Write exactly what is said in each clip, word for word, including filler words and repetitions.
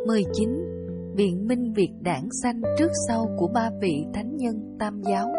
mười chín. Biện minh việc đản sanh trước sau của ba vị thánh nhân Tam giáo.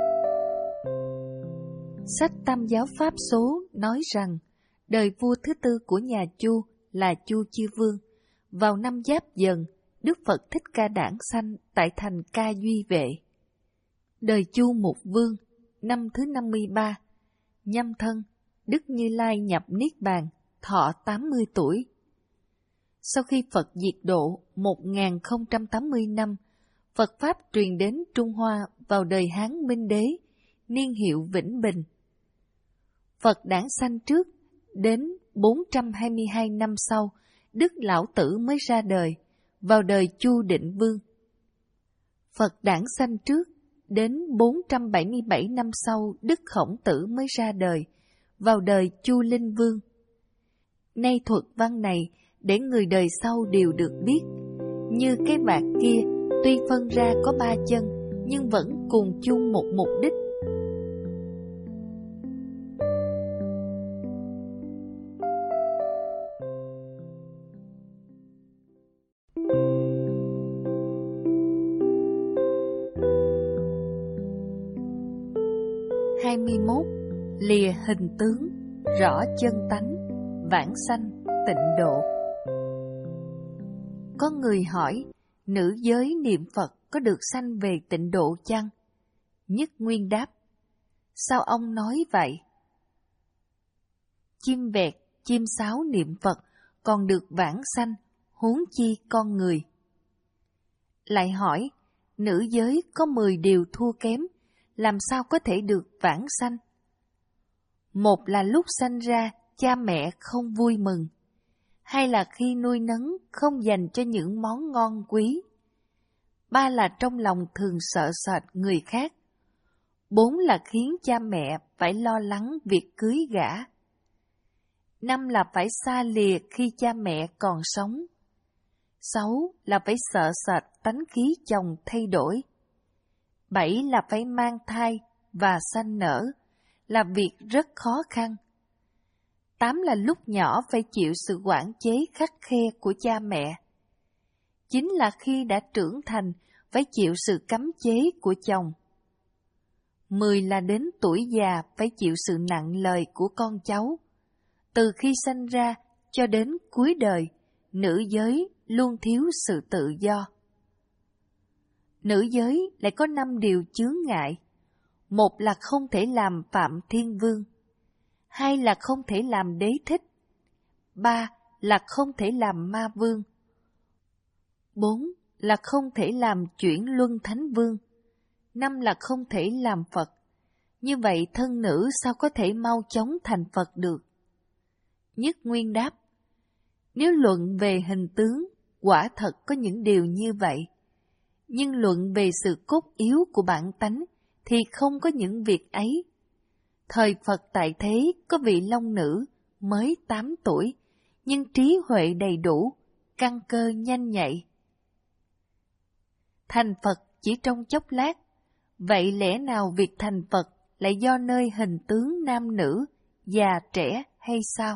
Sách Tam giáo Pháp Số nói rằng, đời vua thứ tư của nhà Chu là Chu Chiêu Vương. Vào năm Giáp Dần, Đức Phật Thích Ca đản sanh tại thành Ca Duy Vệ. Đời Chu Mục Vương, năm thứ năm mươi ba, Nhâm Thân, Đức Như Lai nhập Niết Bàn, thọ tám mươi tuổi. Sau khi Phật diệt độ một nghìn không trăm tám mươi năm, Phật Pháp truyền đến Trung Hoa vào đời Hán Minh Đế, niên hiệu Vĩnh Bình. Phật đản sanh trước, đến bốn trăm hai mươi hai năm sau, Đức Lão Tử mới ra đời, vào đời Chu Định Vương. Phật đản sanh trước, đến bốn trăm bảy mươi bảy năm sau, Đức Khổng Tử mới ra đời, vào đời Chu Linh Vương. Nay thuật văn này để người đời sau đều được biết, như cái vạt kia tuy phân ra có ba chân nhưng vẫn cùng chung một mục đích. hai mươi mốt. Lìa hình tướng, rõ chân tánh, vãng sanh, tịnh độ. Có người hỏi, nữ giới niệm Phật có được sanh về tịnh độ chăng? Nhất Nguyên đáp, sao ông nói vậy? Chim vẹt, chim sáo niệm Phật còn được vãng sanh, huống chi con người. Lại hỏi, nữ giới có mười điều thua kém, làm sao có thể được vãng sanh? Một là lúc sanh ra, cha mẹ không vui mừng. Hai là khi nuôi nấng không dành cho những món ngon quý. Ba là trong lòng thường sợ sệt người khác. Bốn là khiến cha mẹ phải lo lắng việc cưới gả. Năm là phải xa lìa khi cha mẹ còn sống. Sáu là phải sợ sệt tánh khí chồng thay đổi. Bảy là phải mang thai và sanh nở, là việc rất khó khăn. Tám là lúc nhỏ phải chịu sự quản chế khắt khe của cha mẹ. Chín là khi đã trưởng thành phải chịu sự cấm chế của chồng. Mười là đến tuổi già phải chịu sự nặng lời của con cháu. Từ khi sanh ra cho đến cuối đời, nữ giới luôn thiếu sự tự do. Nữ giới lại có năm điều chướng ngại. Một là không thể làm Phạm Thiên Vương. Hai là không thể làm Đế Thích. Ba là không thể làm Ma Vương. Bốn là không thể làm Chuyển Luân Thánh Vương. Năm là không thể làm Phật. Như vậy thân nữ sao có thể mau chóng thành Phật được? Nhất Nguyên đáp, nếu luận về hình tướng, quả thật có những điều như vậy. Nhưng luận về sự cốt yếu của bản tánh thì không có những việc ấy. Thời Phật tại thế có vị long nữ mới tám tuổi, nhưng trí huệ đầy đủ, căn cơ nhanh nhạy. Thành Phật chỉ trong chốc lát, vậy lẽ nào việc thành Phật lại do nơi hình tướng nam nữ, già trẻ hay sao?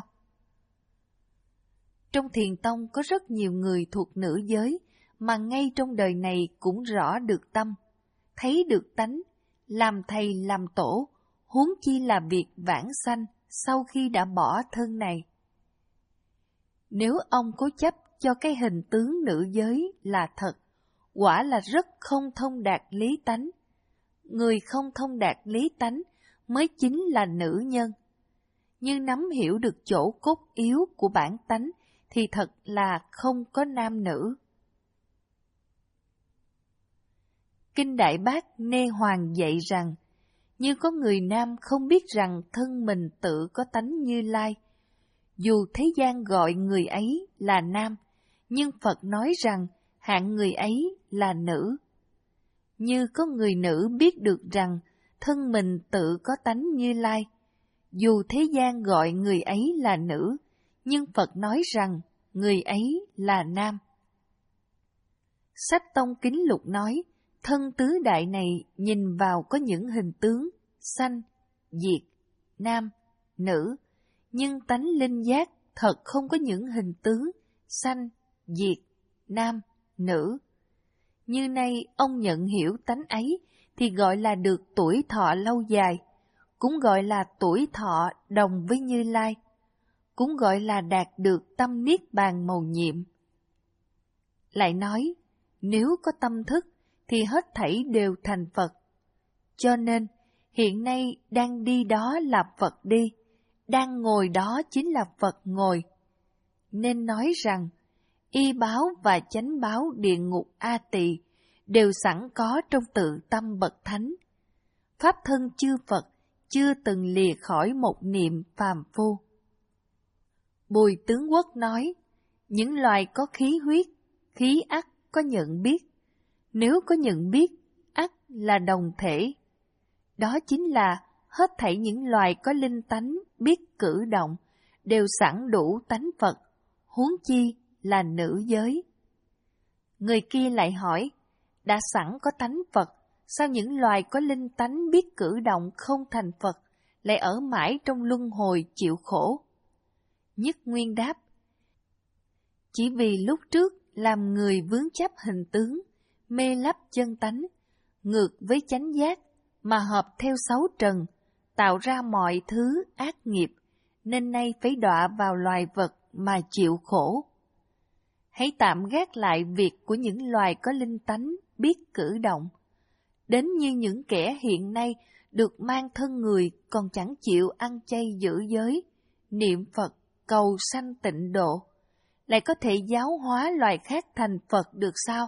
Trong Thiền Tông có rất nhiều người thuộc nữ giới, mà ngay trong đời này cũng rõ được tâm, thấy được tánh, làm thầy làm tổ, huống chi là việc vãng sanh sau khi đã bỏ thân này. Nếu ông cố chấp cho cái hình tướng nữ giới là thật, quả là rất không thông đạt lý tánh. Người không thông đạt lý tánh mới chính là nữ nhân. Nhưng nắm hiểu được chỗ cốt yếu của bản tánh thì thật là không có nam nữ. Kinh Đại Bát Nê Hoàng dạy rằng, như có người nam không biết rằng thân mình tự có tánh Như Lai, dù thế gian gọi người ấy là nam, nhưng Phật nói rằng hạng người ấy là nữ. Như có người nữ biết được rằng thân mình tự có tánh Như Lai, dù thế gian gọi người ấy là nữ, nhưng Phật nói rằng người ấy là nam. Sách Tông Kính Lục nói, thân tứ đại này nhìn vào có những hình tướng, sanh, diệt, nam, nữ, nhưng tánh linh giác thật không có những hình tướng, sanh, diệt, nam, nữ. Như nay ông nhận hiểu tánh ấy thì gọi là được tuổi thọ lâu dài, cũng gọi là tuổi thọ đồng với Như Lai, cũng gọi là đạt được tâm niết bàn mầu nhiệm. Lại nói, nếu có tâm thức thì hết thảy đều thành Phật. Cho nên, hiện nay đang đi đó là Phật đi, đang ngồi đó chính là Phật ngồi. Nên nói rằng, y báo và chánh báo địa ngục A Tỳ đều sẵn có trong tự tâm bậc thánh. Pháp thân chư Phật chưa từng lìa khỏi một niệm phàm phu. Bùi Tướng Quốc nói, những loài có khí huyết, khí ắt có nhận biết. Nếu có nhận biết, ắt là đồng thể. Đó chính là hết thảy những loài có linh tánh biết cử động, đều sẵn đủ tánh Phật, huống chi là nữ giới. Người kia lại hỏi, đã sẵn có tánh Phật, sao những loài có linh tánh biết cử động không thành Phật, lại ở mãi trong luân hồi chịu khổ? Nhất Nguyên đáp, chỉ vì lúc trước làm người vướng chấp hình tướng, mê lấp chân tánh, ngược với chánh giác, mà hợp theo sáu trần, tạo ra mọi thứ ác nghiệp, nên nay phải đọa vào loài vật mà chịu khổ. Hãy tạm gác lại việc của những loài có linh tánh biết cử động. Đến như những kẻ hiện nay được mang thân người còn chẳng chịu ăn chay giữ giới, niệm Phật, cầu sanh tịnh độ, lại có thể giáo hóa loài khác thành Phật được sao?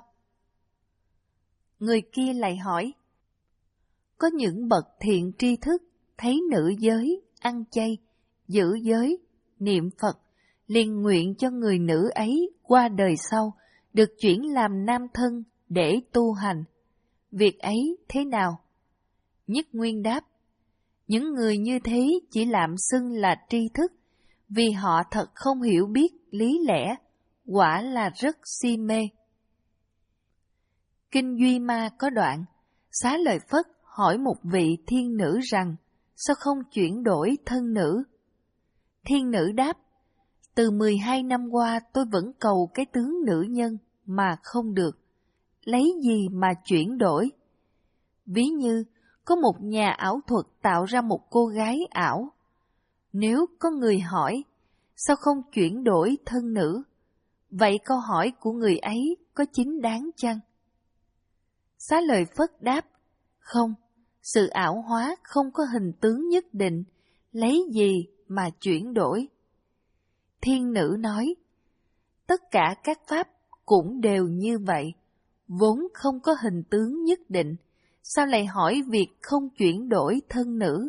Người kia lại hỏi, có những bậc thiện tri thức thấy nữ giới, ăn chay, giữ giới, niệm Phật, liền nguyện cho người nữ ấy qua đời sau được chuyển làm nam thân để tu hành. Việc ấy thế nào? Nhất Nguyên đáp, những người như thế chỉ lạm xưng là tri thức, vì họ thật không hiểu biết lý lẽ, quả là rất si mê. Kinh Duy Ma có đoạn, Xá Lợi Phất hỏi một vị thiên nữ rằng, sao không chuyển đổi thân nữ? Thiên nữ đáp, từ mười hai năm qua tôi vẫn cầu cái tướng nữ nhân mà không được, lấy gì mà chuyển đổi? Ví như, có một nhà ảo thuật tạo ra một cô gái ảo. Nếu có người hỏi, sao không chuyển đổi thân nữ? Vậy câu hỏi của người ấy có chính đáng chăng? Xá Lợi Phất đáp, không, sự ảo hóa không có hình tướng nhất định, lấy gì mà chuyển đổi? Thiên nữ nói, tất cả các pháp cũng đều như vậy, vốn không có hình tướng nhất định, sao lại hỏi việc không chuyển đổi thân nữ?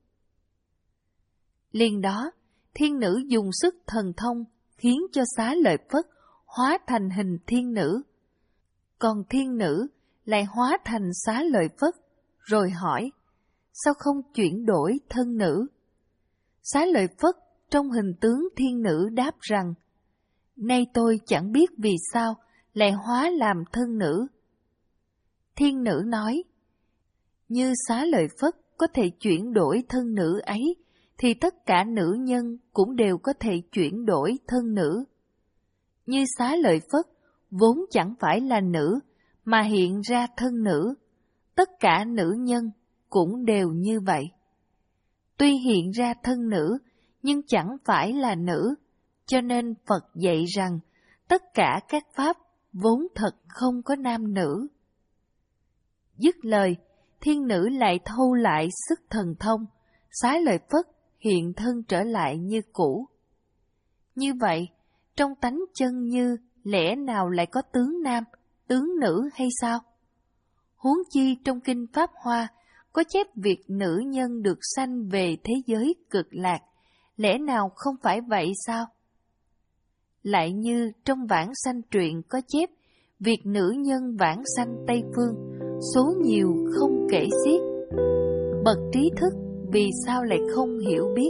Liền đó, thiên nữ dùng sức thần thông khiến cho Xá Lợi Phất hóa thành hình thiên nữ. Còn thiên nữ lại hóa thành Xá Lợi Phất, rồi hỏi, sao không chuyển đổi thân nữ? Xá Lợi Phất trong hình tướng thiên nữ đáp rằng, nay tôi chẳng biết vì sao lại hóa làm thân nữ. Thiên nữ nói, như Xá Lợi Phất có thể chuyển đổi thân nữ ấy, thì tất cả nữ nhân cũng đều có thể chuyển đổi thân nữ. Như Xá Lợi Phất vốn chẳng phải là nữ, mà hiện ra thân nữ, tất cả nữ nhân cũng đều như vậy. Tuy hiện ra thân nữ, nhưng chẳng phải là nữ, cho nên Phật dạy rằng tất cả các pháp vốn thật không có nam nữ. Dứt lời, thiên nữ lại thâu lại sức thần thông, Xá Lợi Phất hiện thân trở lại như cũ. Như vậy, trong tánh chân như lẽ nào lại có tướng nam, tướng nữ hay sao? Huống chi trong Kinh Pháp Hoa có chép việc nữ nhân được sanh về thế giới cực lạc, lẽ nào không phải vậy sao? Lại như trong Vãng Sanh truyện có chép việc nữ nhân vãng sanh Tây Phương, số nhiều không kể xiết. Bậc trí thức vì sao lại không hiểu biết?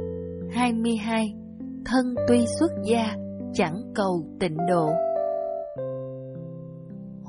hai mươi hai. Thân tuy xuất gia, chẳng cầu tịnh độ.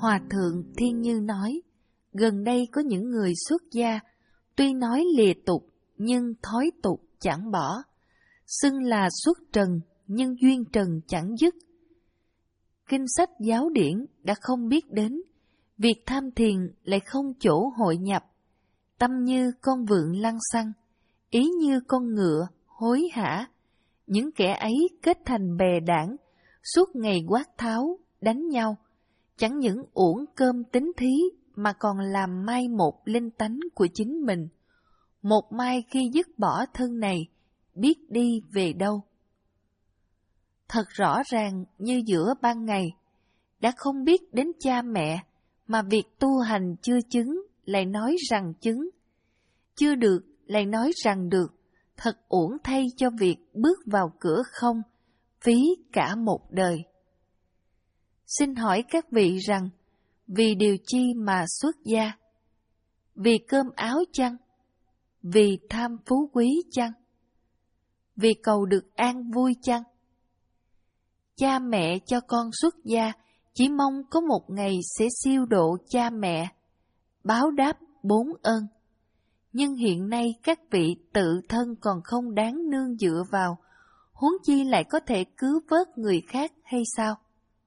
Hòa thượng Thiên Như nói, gần đây có những người xuất gia, tuy nói lìa tục, nhưng thói tục chẳng bỏ, xưng là xuất trần, nhưng duyên trần chẳng dứt. Kinh sách giáo điển đã không biết đến, việc tham thiền lại không chỗ hội nhập, tâm như con vượn lăng xăng, ý như con ngựa, hối hả. Những kẻ ấy kết thành bè đảng, suốt ngày quát tháo, đánh nhau, chẳng những uổng cơm tính thí mà còn làm mai một linh tánh của chính mình. Một mai khi dứt bỏ thân này, biết đi về đâu. Thật rõ ràng như giữa ban ngày, đã không biết đến cha mẹ, mà việc tu hành chưa chứng lại nói rằng chứng, chưa được lại nói rằng được, thật uổng thay cho việc bước vào cửa không, phí cả một đời. Xin hỏi các vị rằng, vì điều chi mà xuất gia? Vì cơm áo chăng? Vì tham phú quý chăng? Vì cầu được an vui chăng? Cha mẹ cho con xuất gia chỉ mong có một ngày sẽ siêu độ cha mẹ, báo đáp bốn ơn. Nhưng hiện nay các vị tự thân còn không đáng nương dựa vào, huống chi lại có thể cứu vớt người khác hay sao?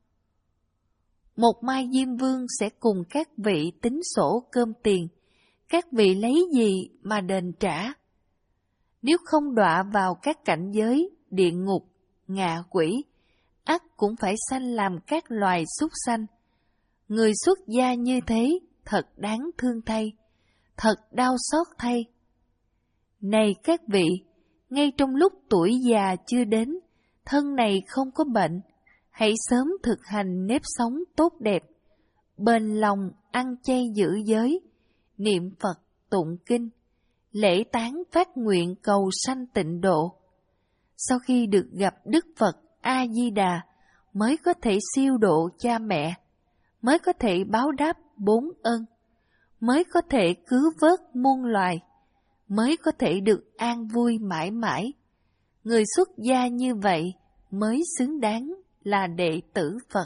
Một mai Diêm Vương sẽ cùng các vị tính sổ cơm tiền, các vị lấy gì mà đền trả? Nếu không đọa vào các cảnh giới, địa ngục, ngạ quỷ, ắt cũng phải sanh làm các loài súc sanh. Người xuất gia như thế, thật đáng thương thay, thật đau xót thay. Này các vị, ngay trong lúc tuổi già chưa đến, thân này không có bệnh, hãy sớm thực hành nếp sống tốt đẹp, bền lòng ăn chay giữ giới, niệm Phật tụng kinh, lễ tán phát nguyện cầu sanh tịnh độ. Sau khi được gặp Đức Phật A-di-đà, mới có thể siêu độ cha mẹ, mới có thể báo đáp bốn ơn, mới có thể cứu vớt muôn loài, mới có thể được an vui mãi mãi. Người xuất gia như vậy mới xứng đáng là đệ tử Phật.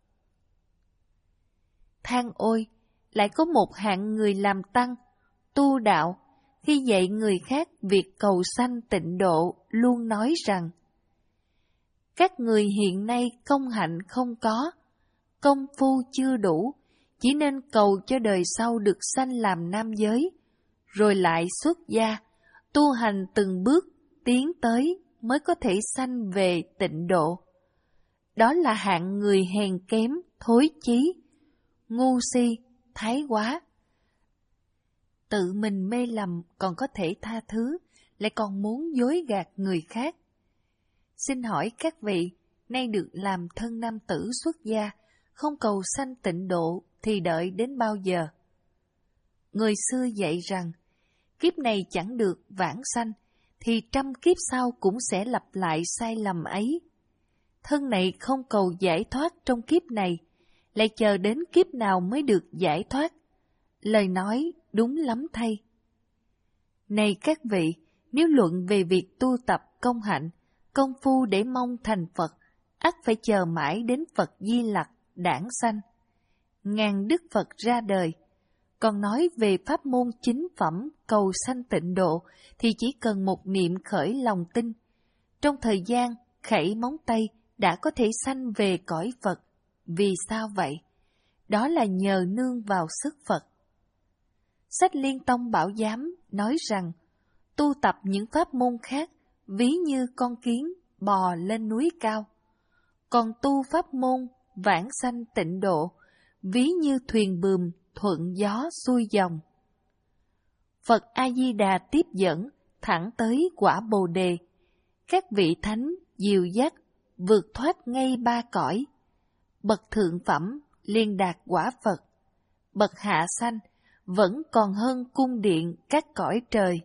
Than ôi, lại có một hạng người làm tăng, tu đạo, khi dạy người khác việc cầu sanh tịnh độ luôn nói rằng, các người hiện nay công hạnh không có, công phu chưa đủ, chỉ nên cầu cho đời sau được sanh làm nam giới, rồi lại xuất gia, tu hành từng bước tiến tới mới có thể sanh về tịnh độ. Đó là hạng người hèn kém, thối chí, ngu si, thái quá. Tự mình mê lầm còn có thể tha thứ, lại còn muốn dối gạt người khác. Xin hỏi các vị, nay được làm thân nam tử xuất gia, không cầu sanh tịnh độ thì đợi đến bao giờ? Người xưa dạy rằng, kiếp này chẳng được vãng sanh, thì trăm kiếp sau cũng sẽ lặp lại sai lầm ấy. Thân này không cầu giải thoát trong kiếp này, lại chờ đến kiếp nào mới được giải thoát. Lời nói đúng lắm thay. Này các vị, nếu luận về việc tu tập công hạnh, công phu để mong thành Phật, ắt phải chờ mãi đến Phật Di Lặc đản sanh. Ngàn Đức Phật ra đời. Còn nói về pháp môn chính phẩm cầu sanh tịnh độ thì chỉ cần một niệm khởi lòng tin. Trong thời gian khẩy móng tay đã có thể sanh về cõi Phật. Vì sao vậy? Đó là nhờ nương vào sức Phật. Sách Liên Tông Bảo Giám nói rằng, tu tập những pháp môn khác, ví như con kiến bò lên núi cao. Còn tu pháp môn vãng sanh tịnh độ, ví như thuyền buồm thuận gió xuôi dòng. Phật A-di-đà tiếp dẫn thẳng tới quả Bồ Đề. Các vị thánh dìu dắt vượt thoát ngay ba cõi. Bậc thượng phẩm liền đạt quả Phật. Bậc hạ sanh vẫn còn hơn cung điện các cõi trời.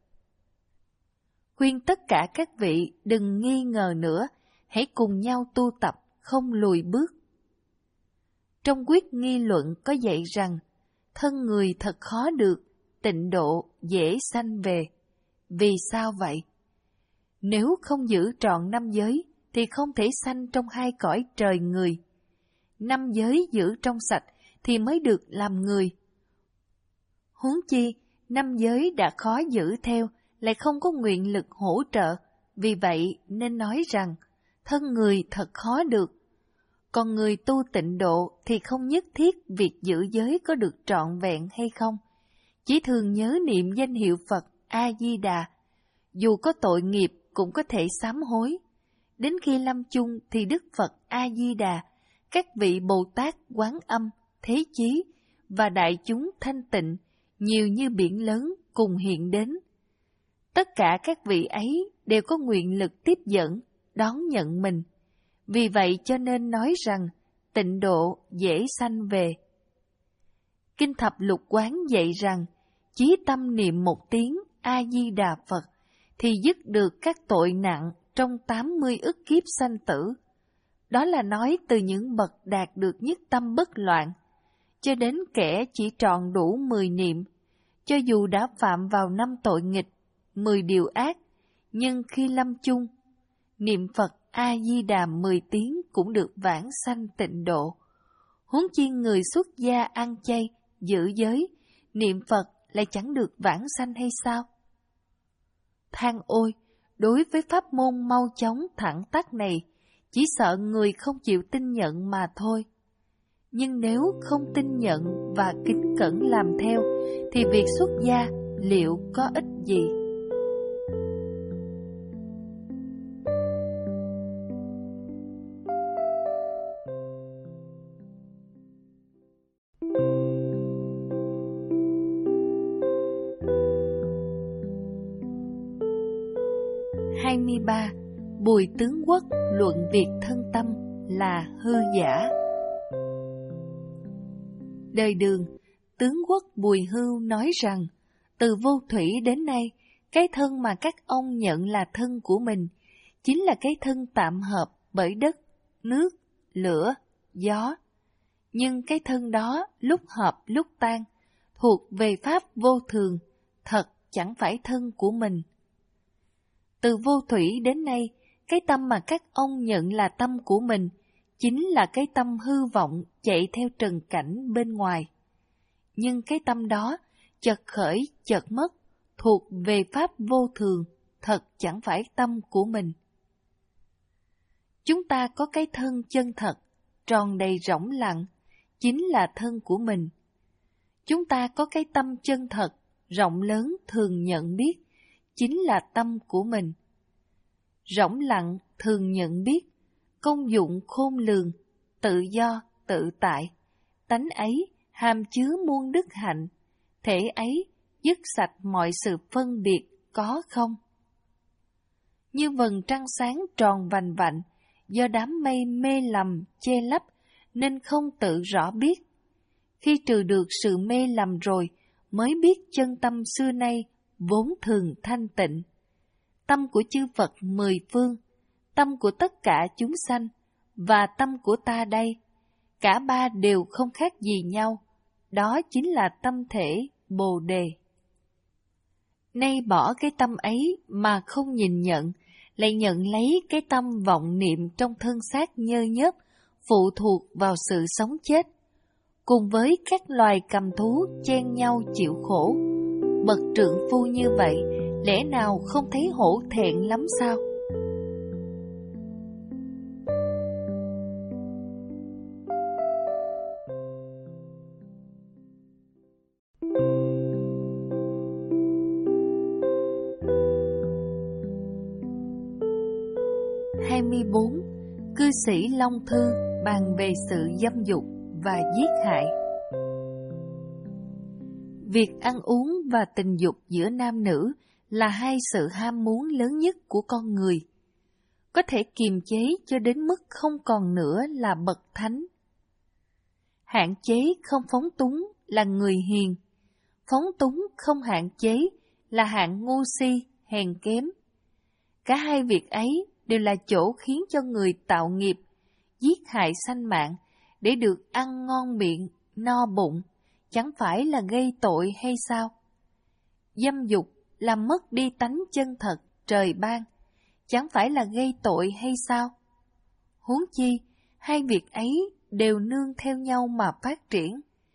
Khuyên tất cả các vị đừng nghi ngờ nữa, hãy cùng nhau tu tập, không lùi bước. Trong quyết nghi luận có dạy rằng, thân người thật khó được, tịnh độ dễ sanh về. Vì sao vậy? Nếu không giữ trọn năm giới, thì không thể sanh trong hai cõi trời người. Năm giới giữ trong sạch, thì mới được làm người. Huống chi, năm giới đã khó giữ theo, lại không có nguyện lực hỗ trợ, vì vậy nên nói rằng, thân người thật khó được. Còn người tu tịnh độ thì không nhất thiết việc giữ giới có được trọn vẹn hay không, chỉ thường nhớ niệm danh hiệu Phật A-di-đà, dù có tội nghiệp cũng có thể sám hối. Đến khi lâm chung thì Đức Phật A-di-đà, các vị Bồ Tát Quán Âm, Thế Chí và đại chúng thanh tịnh nhiều như biển lớn cùng hiện đến. Tất cả các vị ấy đều có nguyện lực tiếp dẫn, đón nhận mình. Vì vậy cho nên nói rằng tịnh độ dễ sanh về. Kinh Thập Lục Quán dạy rằng chí tâm niệm một tiếng A-di-đà Phật thì dứt được các tội nặng trong tám mươi ức kiếp sanh tử. Đó là nói từ những bậc đạt được nhất tâm bất loạn, cho đến kẻ chỉ tròn đủ mười niệm, cho dù đã phạm vào năm tội nghịch, mười điều ác, nhưng khi lâm chung, niệm Phật A-di-đà mười tiếng cũng được vãng sanh tịnh độ. Huống chi người xuất gia ăn chay, giữ giới, niệm Phật lại chẳng được vãng sanh hay sao? Than ôi, đối với pháp môn mau chóng thẳng tắc này, chỉ sợ người không chịu tin nhận mà thôi. Nhưng nếu không tin nhận và kính cẩn làm theo, thì việc xuất gia liệu có ích gì? hai mươi ba. Bùi Tướng Quốc luận việc thân tâm là hư giả. Đời Đường, Tướng Quốc Bùi Hưu nói rằng, từ vô thủy đến nay, cái thân mà các ông nhận là thân của mình, chính là cái thân tạm hợp bởi đất, nước, lửa, gió. Nhưng cái thân đó lúc hợp lúc tan, thuộc về pháp vô thường, thật chẳng phải thân của mình. Từ vô thủy đến nay, cái tâm mà các ông nhận là tâm của mình, chính là cái tâm hư vọng chạy theo trần cảnh bên ngoài. Nhưng cái tâm đó, chợt khởi chợt mất, thuộc về pháp vô thường, thật chẳng phải tâm của mình. Chúng ta có cái thân chân thật, tròn đầy rỗng lặng, chính là thân của mình. Chúng ta có cái tâm chân thật, rộng lớn thường nhận biết, chính là tâm của mình. Rỗng lặng thường nhận biết, công dụng khôn lường, tự do, tự tại, tánh ấy hàm chứa muôn đức hạnh, thể ấy dứt sạch mọi sự phân biệt có không. Như vầng trăng sáng tròn vành vạnh, do đám mây mê lầm che lấp nên không tự rõ biết. Khi trừ được sự mê lầm rồi, mới biết chân tâm xưa nay vốn thường thanh tịnh. Tâm của chư Phật mười phương, tâm của tất cả chúng sanh, và tâm của ta đây, cả ba đều không khác gì nhau, đó chính là tâm thể Bồ Đề. Nay bỏ cái tâm ấy mà không nhìn nhận, lại nhận lấy cái tâm vọng niệm trong thân xác nhơ nhớp, phụ thuộc vào sự sống chết. Cùng với các loài cầm thú chen nhau chịu khổ, bậc trượng phu như vậy, lẽ nào không thấy hổ thẹn lắm sao? hai mươi bốn. Cư sĩ Long Thư bàn về sự dâm dục và giết hại. Việc ăn uống và tình dục giữa nam nữ là hai sự ham muốn lớn nhất của con người. Có thể kiềm chế cho đến mức không còn nữa là bậc thánh. Hạn chế không phóng túng là người hiền, phóng túng không hạn chế là hạng ngu si, hèn kém. Cả hai việc ấy đều là chỗ khiến cho người tạo nghiệp, giết hại sanh mạng để được ăn ngon miệng, no bụng, chẳng phải là gây tội hay sao? Dâm dục làm mất đi tánh chân thật trời ban, chẳng phải là gây tội hay sao? Huống chi, hai việc ấy đều nương theo nhau mà phát triển,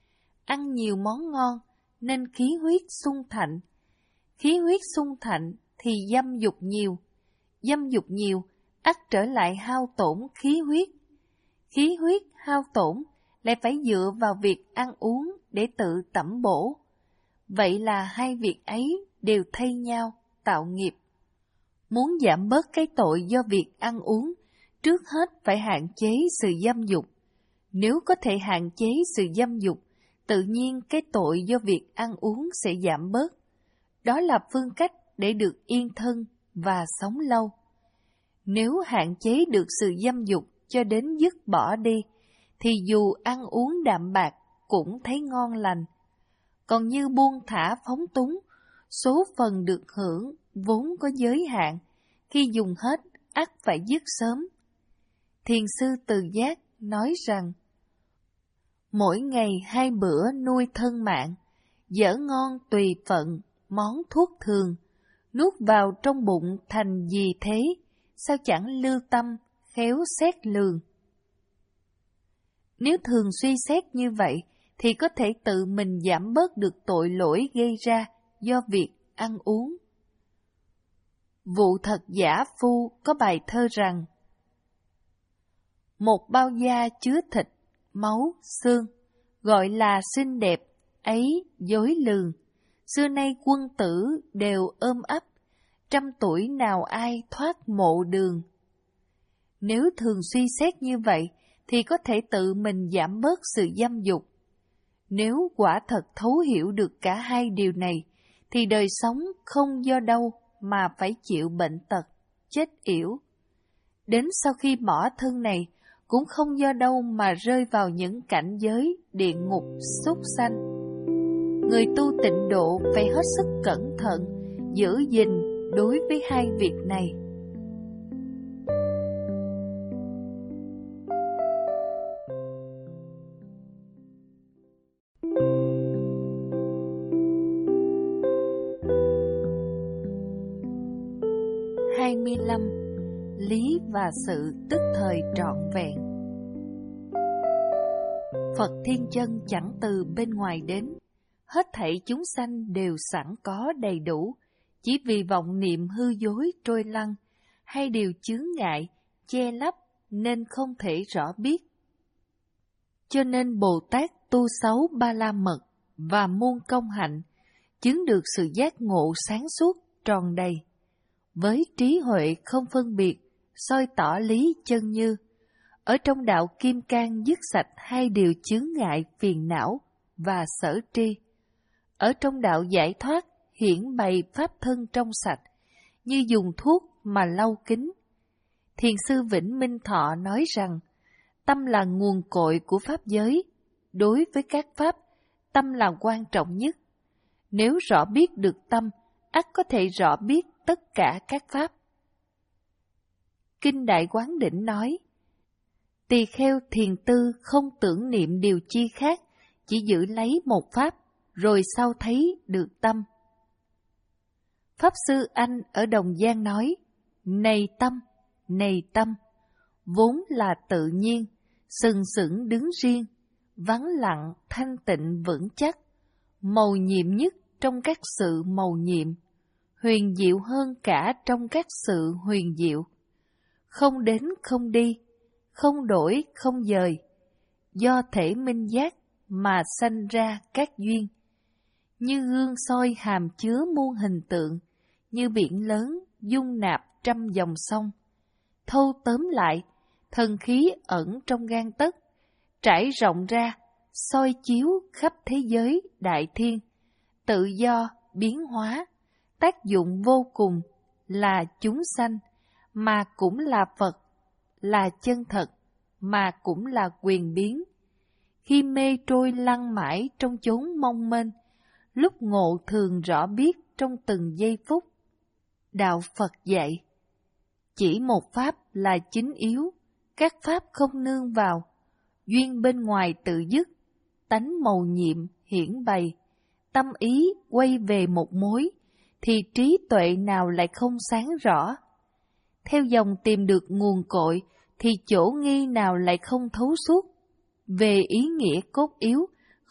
ăn nhiều món ngon nên khí huyết sung thạnh. Khí huyết sung thạnh thì dâm dục nhiều. Dâm dục nhiều, ắt trở lại hao tổn khí huyết. Khí huyết hao tổn lại phải dựa vào việc ăn uống để tự tẩm bổ. Vậy là hai việc ấy đều thay nhau tạo nghiệp. Muốn giảm bớt cái tội do việc ăn uống, trước hết phải hạn chế sự dâm dục. Nếu có thể hạn chế sự dâm dục, tự nhiên cái tội do việc ăn uống sẽ giảm bớt. Đó là phương cách để được yên thân và sống lâu. Nếu hạn chế được sự dâm dục cho đến dứt bỏ đi, thì dù ăn uống đạm bạc cũng thấy ngon lành. Còn như buông thả phóng túng, số phần được hưởng vốn có giới hạn, khi dùng hết ắt phải dứt sớm. Thiền sư Từ Giác nói rằng, mỗi ngày hai bữa nuôi thân mạng, dở ngon tùy phận, món thuốc thường, nuốt vào trong bụng thành gì thế, sao chẳng lưu tâm, khéo xét lường. Nếu thường suy xét như vậy, thì có thể tự mình giảm bớt được tội lỗi gây ra do việc ăn uống. Vụ Thật Giả Phu có bài thơ rằng, một bao da chứa thịt, máu, xương, gọi là xinh đẹp, ấy dối lường. Xưa nay quân tử đều ôm ấp, trăm tuổi nào ai thoát mộ đường. Nếu thường suy xét như vậy, thì có thể tự mình giảm bớt sự dâm dục. Nếu quả thật thấu hiểu được cả hai điều này, thì đời sống không do đâu mà phải chịu bệnh tật, chết yểu. Đến sau khi bỏ thân này, cũng không do đâu mà rơi vào những cảnh giới địa ngục súc sanh. Người tu tịnh độ phải hết sức cẩn thận, giữ gìn đối với hai việc này. hai mươi lăm. Lý và sự tức thời trọn vẹn. Phật Thiên Chân chẳng từ bên ngoài đến, hết thảy chúng sanh đều sẵn có đầy đủ, chỉ vì vọng niệm hư dối trôi lăn, hay điều chướng ngại, che lấp nên không thể rõ biết. Cho nên Bồ Tát tu sáu ba la mật và muôn công hạnh, chứng được sự giác ngộ sáng suốt, tròn đầy. Với trí huệ không phân biệt, soi tỏ lý chân như, ở trong đạo Kim Cang dứt sạch hai điều chướng ngại phiền não và sở tri. Ở trong đạo giải thoát hiển bày pháp thân trong sạch, như dùng thuốc mà lau kính. Thiền sư Vĩnh Minh Thọ nói rằng, tâm là nguồn cội của pháp giới. Đối với các pháp, tâm là quan trọng nhất. Nếu rõ biết được tâm, ắt có thể rõ biết tất cả các pháp. Kinh Đại Quán Đỉnh nói, tỳ kheo thiền tư không tưởng niệm điều chi khác, chỉ giữ lấy một pháp, rồi sau thấy được tâm. Pháp sư Anh ở Đồng Giang nói, này tâm, này tâm, vốn là tự nhiên, sừng sững đứng riêng, vắng lặng thanh tịnh vững chắc, mầu nhiệm nhất trong các sự mầu nhiệm, huyền diệu hơn cả trong các sự huyền diệu, không đến không đi, không đổi không dời, do thể minh giác mà sanh ra các duyên, như gương soi hàm chứa muôn hình tượng, như biển lớn dung nạp trăm dòng sông. Thâu tóm lại, thần khí ẩn trong gan tấc, trải rộng ra, soi chiếu khắp thế giới đại thiên, tự do, biến hóa, tác dụng vô cùng, là chúng sanh, mà cũng là Phật, là chân thật, mà cũng là quyền biến. Khi mê trôi lăn mãi trong chốn mong mênh, lúc ngộ thường rõ biết trong từng giây phút. Đạo Phật dạy, chỉ một pháp là chính yếu, các pháp không nương vào, duyên bên ngoài tự dứt, tánh mầu nhiệm hiển bày, tâm ý quay về một mối, thì trí tuệ nào lại không sáng rõ. Theo dòng tìm được nguồn cội, thì chỗ nghi nào lại không thấu suốt. Về ý nghĩa cốt yếu,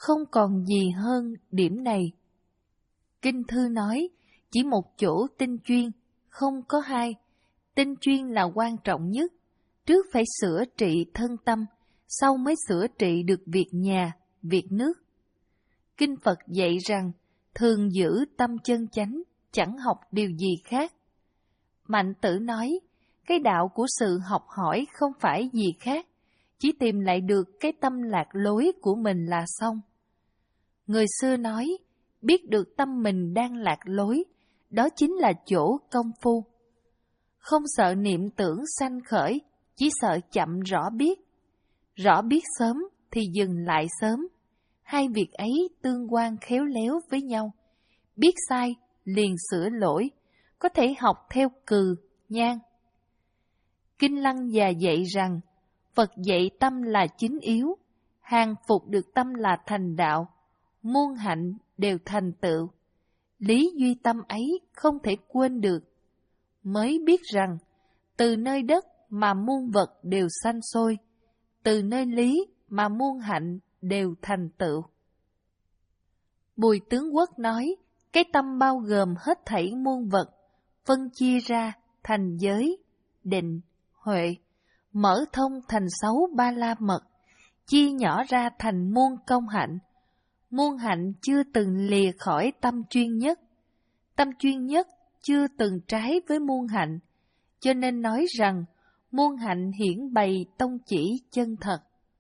không còn gì hơn điểm này. Kinh thư nói, chỉ một chỗ tinh chuyên, không có hai. Tinh chuyên là quan trọng nhất, trước phải sửa trị thân tâm, sau mới sửa trị được việc nhà, việc nước. Kinh Phật dạy rằng, thường giữ tâm chân chánh, chẳng học điều gì khác. Mạnh Tử nói, cái đạo của sự học hỏi không phải gì khác, chỉ tìm lại được cái tâm lạc lối của mình là xong. Người xưa nói, biết được tâm mình đang lạc lối, đó chính là chỗ công phu. Không sợ niệm tưởng sanh khởi, chỉ sợ chậm rõ biết. Rõ biết sớm thì dừng lại sớm. Hai việc ấy tương quan khéo léo với nhau. Biết sai, liền sửa lỗi, có thể học theo cừ, nhang. Kinh Lăng Già dạy rằng, Phật dạy tâm là chính yếu, hàng phục được tâm là thành đạo, muôn hạnh đều thành tựu. Lý duy tâm ấy không thể quên được. Mới biết rằng, từ nơi đất mà muôn vật đều sanh sôi, từ nơi lý mà muôn hạnh đều thành tựu. Bùi Tướng Quốc nói, cái tâm bao gồm hết thảy muôn vật, phân chia ra thành giới, định, huệ, mở thông thành sáu ba la mật, chia nhỏ ra thành muôn công hạnh. Muôn hạnh chưa từng lìa khỏi tâm chuyên nhất. Tâm chuyên nhất chưa từng trái với muôn hạnh, cho nên nói rằng muôn hạnh hiển bày tông chỉ chân thật.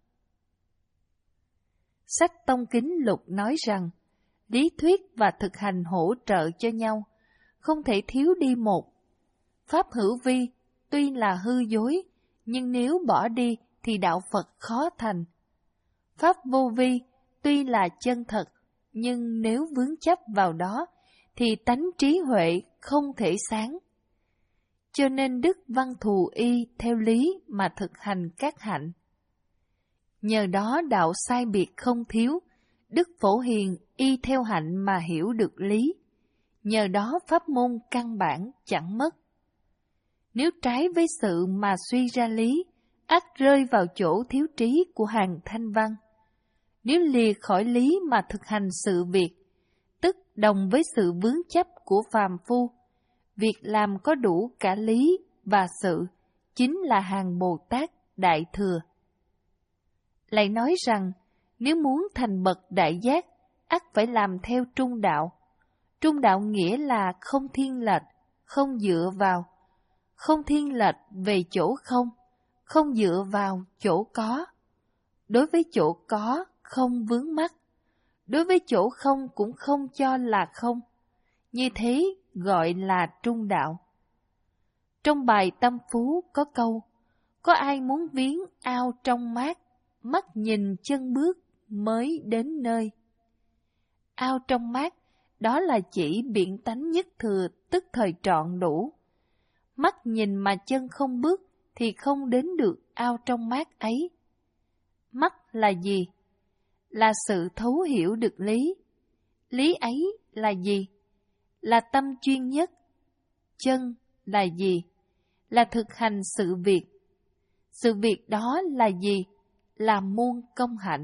Sách Tông Kính Lục nói rằng, lý thuyết và thực hành hỗ trợ cho nhau, không thể thiếu đi một. Pháp hữu vi tuy là hư dối, nhưng nếu bỏ đi thì đạo Phật khó thành. Pháp vô vi tuy là chân thật, nhưng nếu vướng chấp vào đó, thì tánh trí huệ không thể sáng. Cho nên Đức Văn Thù Y theo lý mà thực hành các hạnh. Nhờ đó đạo sai biệt không thiếu, Đức Phổ Hiền y theo hạnh mà hiểu được lý. Nhờ đó pháp môn căn bản chẳng mất. Nếu trái với sự mà suy ra lý, ắt rơi vào chỗ thiếu trí của hàng thanh văn. Nếu lìa khỏi lý mà thực hành sự việc, tức đồng với sự vướng chấp của phàm phu, việc làm có đủ cả lý và sự, chính là hàng Bồ Tát Đại Thừa. Lại nói rằng, nếu muốn thành bậc đại giác, ắt phải làm theo trung đạo. Trung đạo nghĩa là không thiên lệch, không dựa vào, không thiên lệch về chỗ không, không dựa vào chỗ có. Đối với chỗ có, không vướng mắc. Đối với chỗ không cũng không cho là không. Như thế gọi là trung đạo. Trong bài Tâm Phú có câu, có ai muốn viếng ao trong mát, mắt nhìn chân bước mới đến nơi. Ao trong mát, đó là chỉ biện tánh nhất thừa, tức thời trọn đủ. Mắt nhìn mà chân không bước thì không đến được ao trong mát ấy. Mắt là gì? Là sự thấu hiểu được lý. Lý ấy là gì? Là tâm chuyên nhất. Chân là gì? Là thực hành sự việc. Sự việc đó là gì? Là muôn công hạnh.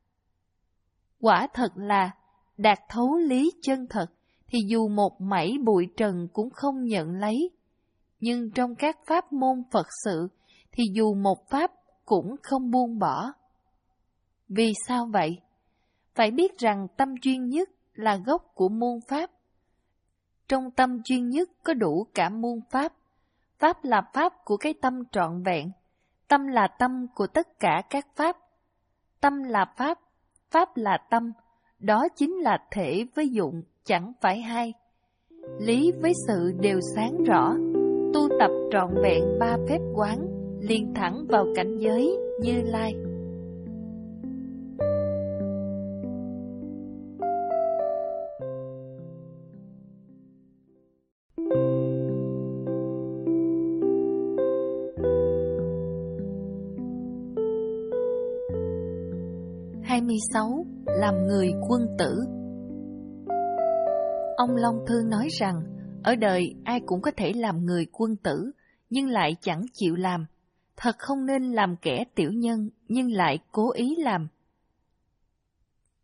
Quả thật là, đạt thấu lý chân thật, thì dù một mảy bụi trần cũng không nhận lấy. Nhưng trong các pháp môn Phật sự, thì dù một pháp cũng không buông bỏ. Vì sao vậy? Phải biết rằng tâm chuyên nhất là gốc của muôn pháp. Trong tâm chuyên nhất có đủ cả muôn pháp. Pháp là pháp của cái tâm trọn vẹn. Tâm là tâm của tất cả các pháp. Tâm là pháp, pháp là tâm. Đó chính là thể với dụng, chẳng phải hai. Lý với sự đều sáng rõ. Tu tập trọn vẹn ba phép quán, liền thẳng vào cảnh giới Như Lai. hai mươi sáu. Làm người quân tử. Ông Long Thư nói rằng, ở đời ai cũng có thể làm người quân tử, nhưng lại chẳng chịu làm. Thật không nên làm kẻ tiểu nhân, nhưng lại cố ý làm.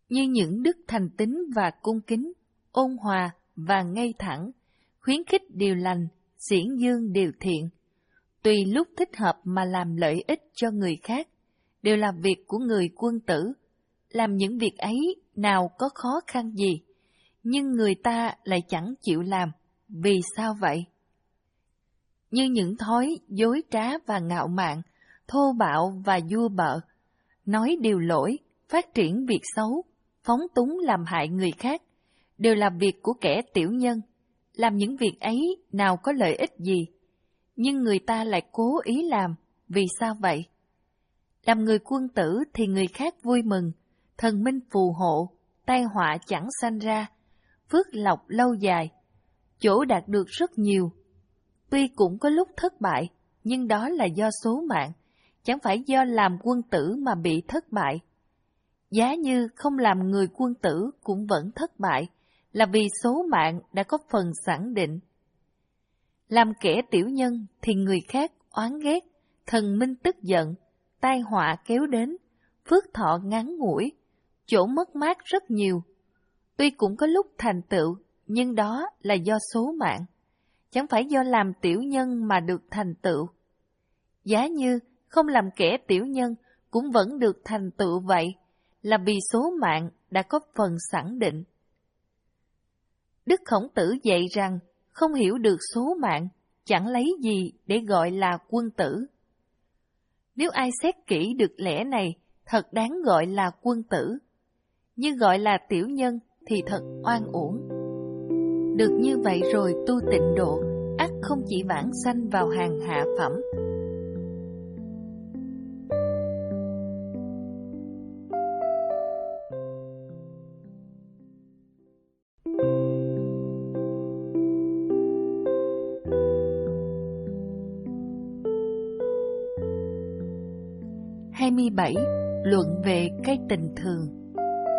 như những đức thành tín và cung kính, ôn hòa và ngay thẳng, khuyến khích điều lành, xiển dương điều thiện. Tùy lúc thích hợp mà làm lợi ích cho người khác, đều là việc của người quân tử. Làm những việc ấy nào có khó khăn gì, nhưng người ta lại chẳng chịu làm. Vì sao vậy? Như những thói dối trá và ngạo mạn, thô bạo và vua bợ, nói điều lỗi, phát triển việc xấu, phóng túng làm hại người khác, đều là việc của kẻ tiểu nhân. Làm những việc ấy nào có lợi ích gì, nhưng người ta lại cố ý làm. Vì sao vậy? Làm người quân tử thì người khác vui mừng, thần minh phù hộ, tai họa chẳng sanh ra, phước lộc lâu dài, chỗ đạt được rất nhiều. Tuy cũng có lúc thất bại, nhưng đó là do số mạng, chẳng phải do làm quân tử mà bị thất bại. Giá như không làm người quân tử cũng vẫn thất bại, là vì số mạng đã có phần sẵn định. Làm kẻ tiểu nhân thì người khác oán ghét, thần minh tức giận, tai họa kéo đến, phước thọ ngắn ngủi, chỗ mất mát rất nhiều. Tuy cũng có lúc thành tựu, nhưng đó là do số mạng, chẳng phải do làm tiểu nhân mà được thành tựu. Giá như không làm kẻ tiểu nhân cũng vẫn được thành tựu vậy, là vì số mạng đã có phần sẵn định. Đức Khổng Tử dạy rằng, không hiểu được số mạng, chẳng lấy gì để gọi là quân tử. Nếu ai xét kỹ được lẽ này, thật đáng gọi là quân tử. Như gọi là tiểu nhân thì thật oan uổng. Được như vậy rồi tu tịnh độ, ắt không chỉ vãng sanh vào hàng hạ phẩm. hai mươi bảy. Luận về cái tình thường.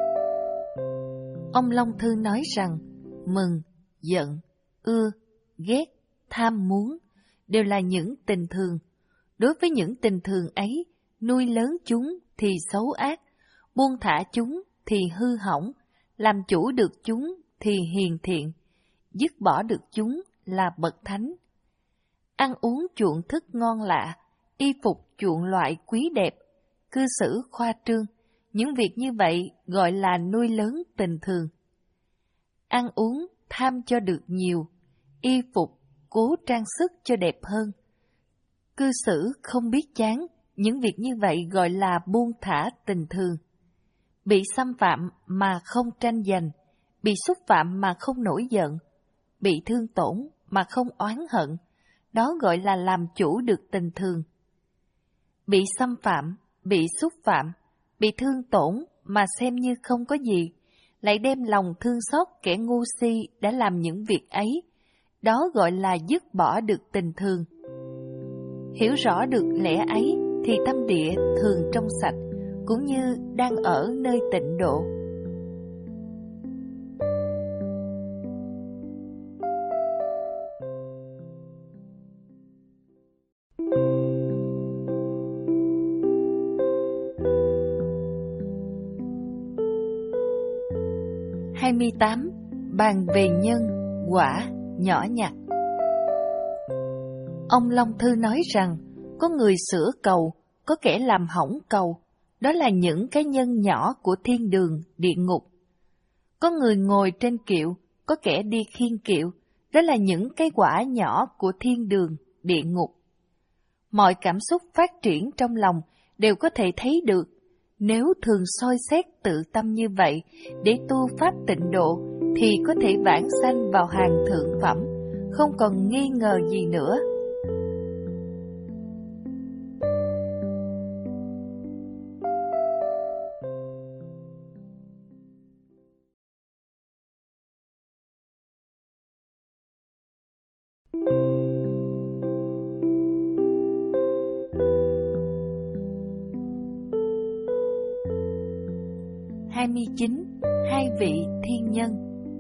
Ông Long Thư nói rằng, mừng, giận, ưa, ghét, tham muốn đều là những tình thường. Đối với những tình thường ấy, nuôi lớn chúng thì xấu ác, buông thả chúng thì hư hỏng, làm chủ được chúng thì hiền thiện, dứt bỏ được chúng là bậc thánh. Ăn uống chuộng thức ngon lạ, y phục chuộng loại quý đẹp, cư xử khoa trương, những việc như vậy gọi là nuôi lớn tình thường. Ăn uống tham cho được nhiều, y phục cố trang sức cho đẹp hơn, cư xử không biết chán, những việc như vậy gọi là buông thả tình thường. Bị xâm phạm mà không tranh giành, bị xúc phạm mà không nổi giận, bị thương tổn mà không oán hận, đó gọi là làm chủ được tình thường. Bị xâm phạm, bị xúc phạm, bị thương tổn mà xem như không có gì, lại đem lòng thương xót kẻ ngu si đã làm những việc ấy, đó gọi là dứt bỏ được tình thường. Hiểu rõ được lẽ ấy thì tâm địa thường trong sạch, cũng như đang ở nơi tịnh độ. hai mươi tám. Bàn về nhân, quả, nhỏ nhặt. Ông Long Thư nói rằng, có người sửa cầu, có kẻ làm hỏng cầu, đó là những cái nhân nhỏ của thiên đường, địa ngục. Có người ngồi trên kiệu, có kẻ đi khiêng kiệu, đó là những cái quả nhỏ của thiên đường, địa ngục. Mọi cảm xúc phát triển trong lòng đều có thể thấy được. Nếu thường soi xét tự tâm như vậy để tu pháp tịnh độ thì có thể vãng sanh vào hàng thượng phẩm, không còn nghi ngờ gì nữa. hai mươi chín. Hai vị thiên nhân.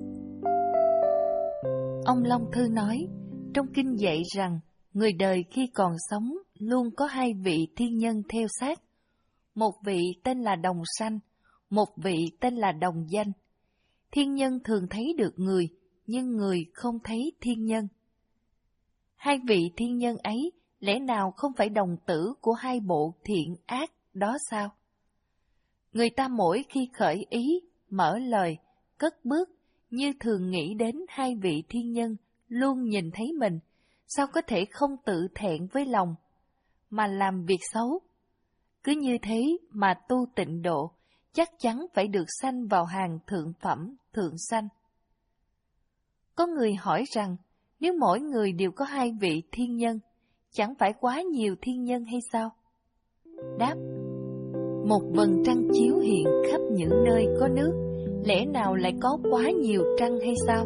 Ông Long Thư nói, trong kinh dạy rằng, người đời khi còn sống luôn có hai vị thiên nhân theo sát. Một vị tên là Đồng Sanh, một vị tên là Đồng Danh. Thiên nhân thường thấy được người, nhưng người không thấy thiên nhân. Hai vị thiên nhân ấy lẽ nào không phải đồng tử của hai bộ thiện ác đó sao? Người ta mỗi khi khởi ý, mở lời, cất bước, như thường nghĩ đến hai vị thiên nhân luôn nhìn thấy mình, sao có thể không tự thẹn với lòng, mà làm việc xấu? Cứ như thế mà tu tịnh độ, chắc chắn phải được sanh vào hàng thượng phẩm, thượng sanh. Có người hỏi rằng, nếu mỗi người đều có hai vị thiên nhân, chẳng phải quá nhiều thiên nhân hay sao? Đáp: một vầng trăng chiếu hiện khắp những nơi có nước, lẽ nào lại có quá nhiều trăng hay sao?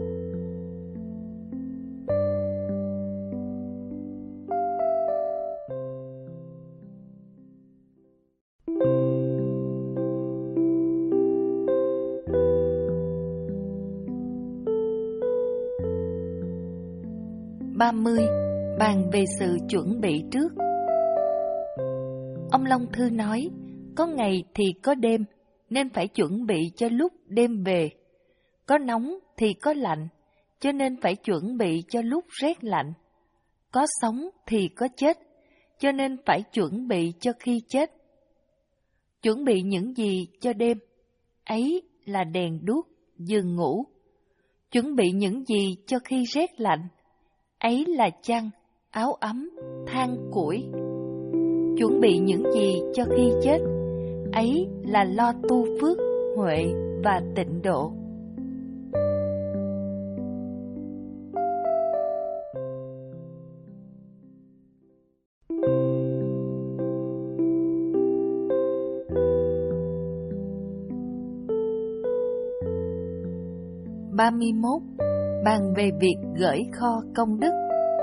ba mươi. Bàn về sự chuẩn bị trước. Ông Long Thư nói, có ngày thì có đêm, nên phải chuẩn bị cho lúc đêm về. Có nóng thì có lạnh, cho nên phải chuẩn bị cho lúc rét lạnh. Có sống thì có chết, cho nên phải chuẩn bị cho khi chết. Chuẩn bị những gì cho đêm? Ấy là đèn đuốc, giường ngủ. Chuẩn bị những gì cho khi rét lạnh? Ấy là chăn, áo ấm, than củi. Chuẩn bị những gì cho khi chết? Ấy là lo tu phước, huệ và tịnh độ. ba mươi mốt. Bàn về việc gửi kho công đức.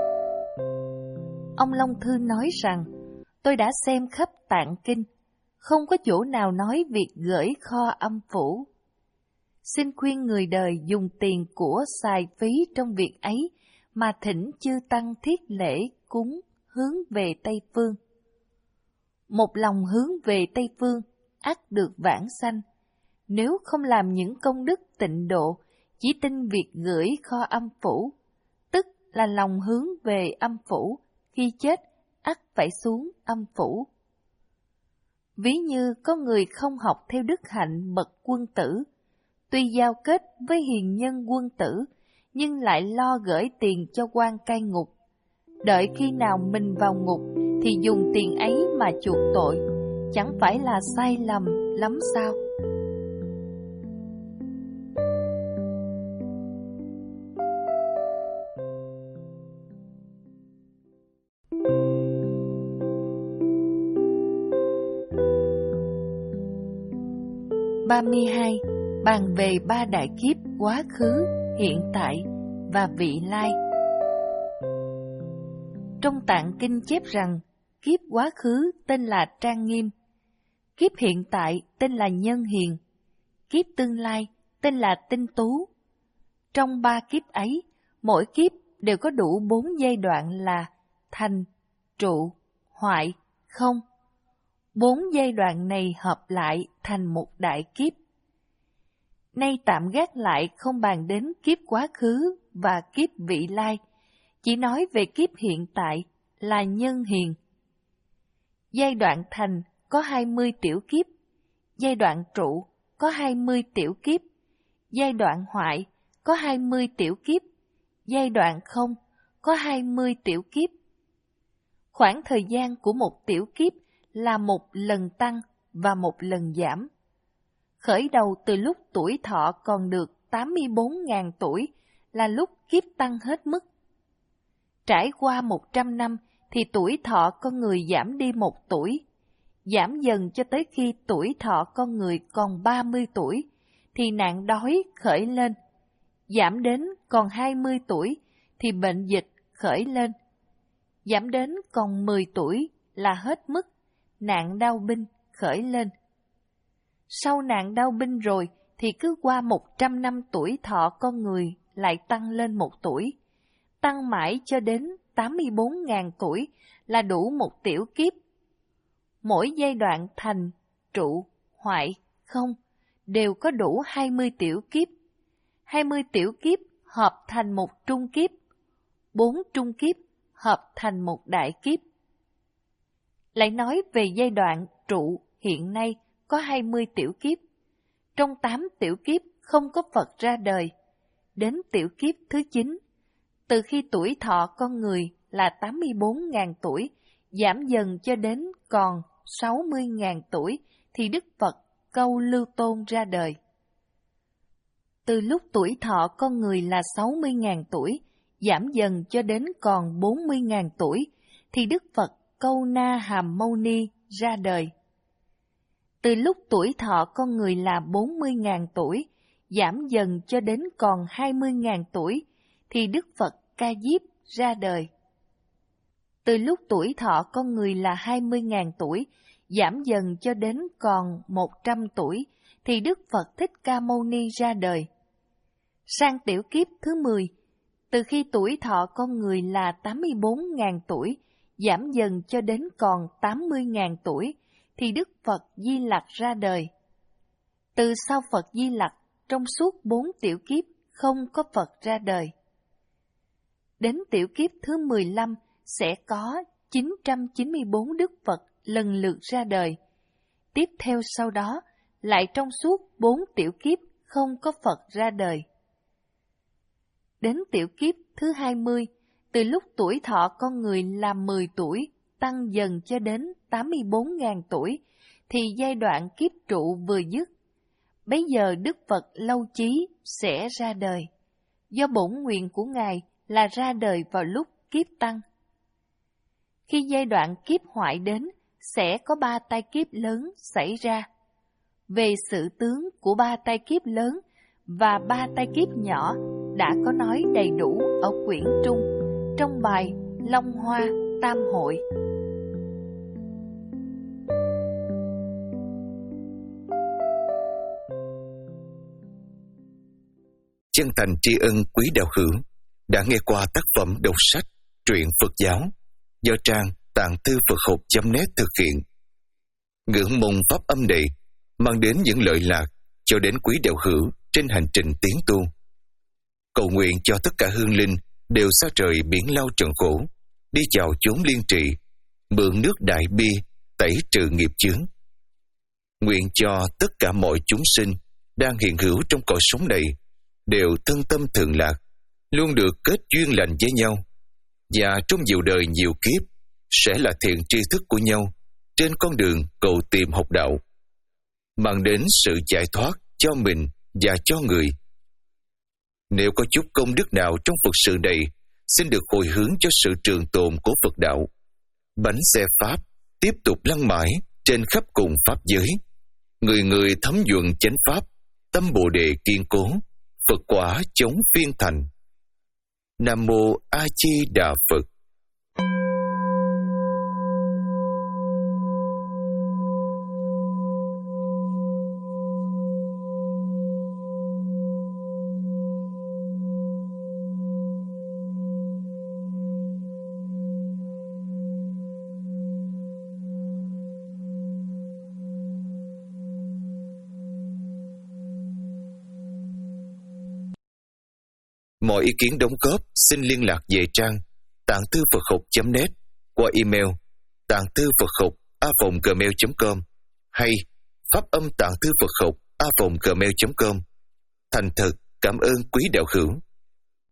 Ông Long Thư nói rằng, tôi đã xem khắp tạng kinh, không có chỗ nào nói việc gửi kho âm phủ. Xin khuyên người đời dùng tiền của xài phí trong việc ấy mà thỉnh chư tăng thiết lễ cúng hướng về Tây Phương. Một lòng hướng về Tây Phương, ắt được vãng sanh. Nếu không làm những công đức tịnh độ, chỉ tin việc gửi kho âm phủ, tức là lòng hướng về âm phủ, khi chết ắt phải xuống âm phủ. Ví như có người không học theo đức hạnh bậc quân tử, tuy giao kết với hiền nhân quân tử, nhưng lại lo gửi tiền cho quan cai ngục. Đợi khi nào mình vào ngục thì dùng tiền ấy mà chuộc tội, chẳng phải là sai lầm lắm sao? ba mươi hai. Bàn về ba đại kiếp quá khứ, hiện tại và vị lai. Trong tạng kinh chép rằng, kiếp quá khứ tên là Trang Nghiêm, kiếp hiện tại tên là Nhân Hiền, kiếp tương lai tên là Tinh Tú. Trong ba kiếp ấy, mỗi kiếp đều có đủ bốn giai đoạn là thành, trụ, hoại, không. Bốn giai đoạn này hợp lại thành một đại kiếp. Nay tạm gác lại không bàn đến kiếp quá khứ và kiếp vị lai, chỉ nói về kiếp hiện tại là Nhân Hiền. Giai đoạn thành có hai mươi tiểu kiếp, giai đoạn trụ có hai mươi tiểu kiếp, giai đoạn hoại có hai mươi tiểu kiếp, giai đoạn không có hai mươi tiểu kiếp. Khoảng thời gian của một tiểu kiếp là một lần tăng và một lần giảm. Khởi đầu từ lúc tuổi thọ còn được tám mươi bốn nghìn tuổi là lúc kiếp tăng hết mức. Trải qua một trăm năm thì tuổi thọ con người giảm đi một tuổi, giảm dần cho tới khi tuổi thọ con người còn ba mươi tuổi, thì nạn đói khởi lên. Giảm đến còn hai mươi tuổi thì bệnh dịch khởi lên. Giảm đến còn mười tuổi là hết mức, nạn đau binh khởi lên. Sau nạn đau binh rồi thì cứ qua một trăm năm tuổi thọ con người lại tăng lên một tuổi, tăng mãi cho đến tám mươi bốn nghìn tuổi là đủ một tiểu kiếp. Mỗi giai đoạn thành, trụ, hoại, không đều có đủ hai mươi tiểu kiếp. hai mươi tiểu kiếp hợp thành một trung kiếp. bốn trung kiếp hợp thành một đại kiếp. Lại nói về giai đoạn trụ hiện nay có hai mươi tiểu kiếp. Trong tám tiểu kiếp không có Phật ra đời. Đến tiểu kiếp thứ chín, từ khi tuổi thọ con người là tám mươi bốn nghìn tuổi, giảm dần cho đến còn sáu mươi nghìn tuổi, thì Đức Phật Câu Lưu Tôn ra đời. Từ lúc tuổi thọ con người là sáu mươi nghìn tuổi, giảm dần cho đến còn bốn mươi nghìn tuổi, thì Đức Phật Câu Na Hàm Mâu Ni ra đời. Từ lúc tuổi thọ con người là bốn mươi nghìn tuổi, giảm dần cho đến còn hai mươi nghìn tuổi, thì Đức Phật Ca Diếp ra đời. Từ lúc tuổi thọ con người là hai mươi nghìn tuổi, giảm dần cho đến còn một trăm tuổi, thì Đức Phật Thích Ca Mâu Ni ra đời. Sang tiểu kiếp thứ mười, từ khi tuổi thọ con người là tám mươi bốn nghìn tuổi, giảm dần cho đến còn tám mươi nghìn tuổi, thì Đức Phật Di Lặc ra đời. Từ sau Phật Di Lặc, trong suốt bốn tiểu kiếp không có Phật ra đời. Đến tiểu kiếp thứ mười lăm sẽ có chín trăm chín mươi bốn Đức Phật lần lượt ra đời. Tiếp theo sau đó, lại trong suốt bốn tiểu kiếp không có Phật ra đời. Đến tiểu kiếp thứ hai mươi, từ lúc tuổi thọ con người là mười tuổi, tăng dần cho đến tám mươi bốn nghìn tuổi, thì giai đoạn kiếp trụ vừa dứt. Bấy giờ Đức Phật Lâu Chí sẽ ra đời, do bổn nguyện của Ngài là ra đời vào lúc kiếp tăng. Khi giai đoạn kiếp hoại đến, sẽ có ba tai kiếp lớn xảy ra. Về sự tướng của ba tai kiếp lớn và ba tai kiếp nhỏ đã có nói đầy đủ ở quyển Trung, trong bài Long Hoa Tam Hội. Chân thành tri ân quý đạo hữu đã nghe qua tác phẩm đọc sách truyện Phật giáo do trang tạng thư Phật học chấm net thực hiện. Ngưỡng mong pháp âm này mang đến những lợi lạc cho đến quý đạo hữu trên hành trình tiến tu. Cầu nguyện cho tất cả hương linh đều xa trời biển lao trần khổ, đi chào chốn liên trị, mượn nước đại bi tẩy trừ nghiệp chướng. Nguyện cho tất cả mọi chúng sinh đang hiện hữu trong cõi sống này đều thân tâm thường lạc, luôn được kết duyên lành với nhau, và trong nhiều đời nhiều kiếp sẽ là thiện tri thức của nhau trên con đường cầu tìm học đạo, mang đến sự giải thoát cho mình và cho người. Nếu có chút công đức nào trong Phật sự này, xin được hồi hướng cho sự trường tồn của Phật đạo. Bánh xe Pháp tiếp tục lăn mãi trên khắp cùng Pháp giới. Người người thấm nhuận chánh Pháp, tâm Bồ Đề kiên cố, Phật quả chống phiên thành. Nam Mô A Di Đà Phật. Mọi ý kiến đóng góp xin liên lạc về trang tạng thư Phật học chấm net qua email tạng thư Phật học a còng gmail chấm com hay pháp âm tạng thư Phật học a còng gmail chấm com. Thành thật cảm ơn quý đạo hữu.